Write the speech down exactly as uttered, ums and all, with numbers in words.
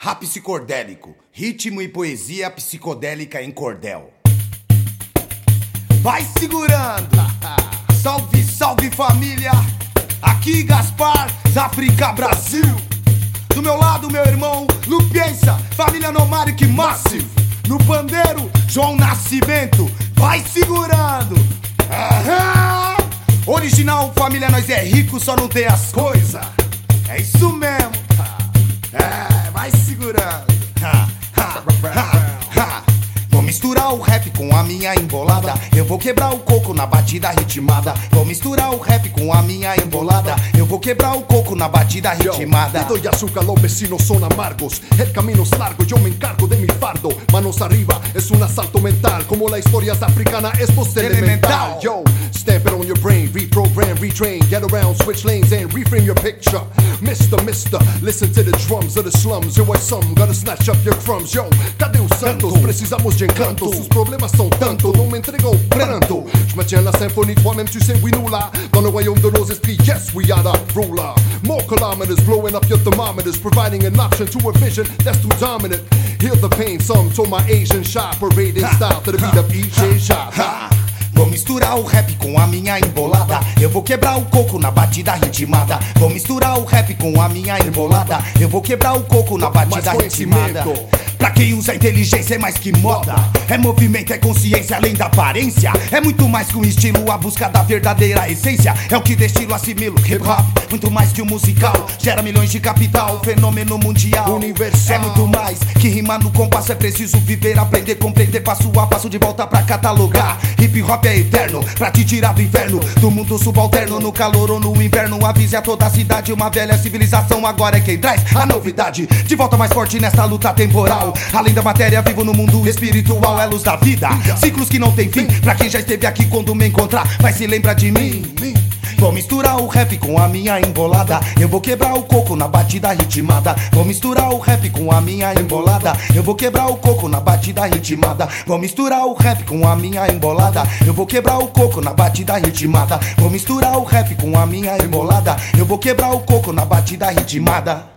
Rap psicodélico, ritmo e poesia psicodélica em cordel. Vai segurando! Salve, salve família! Aqui Gaspar, África, Brasil. Do meu lado, meu irmão Lupiensa, família Nomadic Massive. No pandeiro, João Nascimento. Vai segurando! Aham. Original, família, nós é rico, só não tem as coisas. É isso mesmo. É, vai segurando. Ha, ha, ha, ha. Vou misturar o rap com a minha embolada. Eu vou quebrar o coco na batida ritmada. Vou misturar o rap com a minha embolada. Eu vou quebrar o coco na batida ritmada. Yo, le doy azúcar, los vecinos son amargos. El camino es largo, yo me encargo de mi fardo. Manos arriba, es un asalto mental. Como la historia es africana, esto es elemental. Yo, stamp it on your brain, reprogram, retrain. Get around, switch lanes and reframe your picture. Mister, mister, listen to the drums of the slums. Yo, hay some, gotta snatch up your crumbs. Yo, cadê os santos? Precisamos de encanto. Sus problemas sont tanto, non me entrego pranto. Je maintiens la symphonie, toi-même tu sais, oui nous là. Dans le royaume de nos esprits, yes, we are the ruler. More kilometers, blowing up your thermometers. Providing an option to a vision that's too dominant. Heal the pain, some told my Asian shop. Parading style to the beat of E J shop. Vou misturar o rap com a minha embolada. Eu vou quebrar o coco na batida ritmada. Vou misturar o rap com a minha embolada. Eu vou quebrar o coco na batida ritmada. Pra quem usa inteligência é mais que moda. É movimento, é consciência além da aparência. É muito mais que um estilo, a busca da verdadeira essência. É o que destilo, assimilo, hip hop. Muito mais que um musical, gera milhões de capital. Fenômeno mundial, universal. É muito mais que rimar no compasso. É preciso viver, aprender, compreender. Passo a passo de volta pra catalogar. Hip hop é eterno, pra te tirar do inferno. Do mundo subalterno, no calor ou no inverno. Avise a toda a cidade, uma velha civilização agora é quem traz a novidade. De volta mais forte nesta luta temporal. Além da matéria, vivo no mundo espiritual. É luz da vida, ciclos que não tem fim. Pra quem já esteve aqui, quando me encontrar, vai se lembrar de mim. Vou misturar o rap com a minha embolada. Eu vou quebrar o coco na batida ritmada. Vou misturar o rap com a minha embolada. Eu vou quebrar o coco na batida ritmada. Vou misturar o rap com a minha embolada. Eu vou quebrar o coco na batida ritmada. Vou misturar o rap com a minha embolada. Eu vou quebrar o coco na batida ritmada.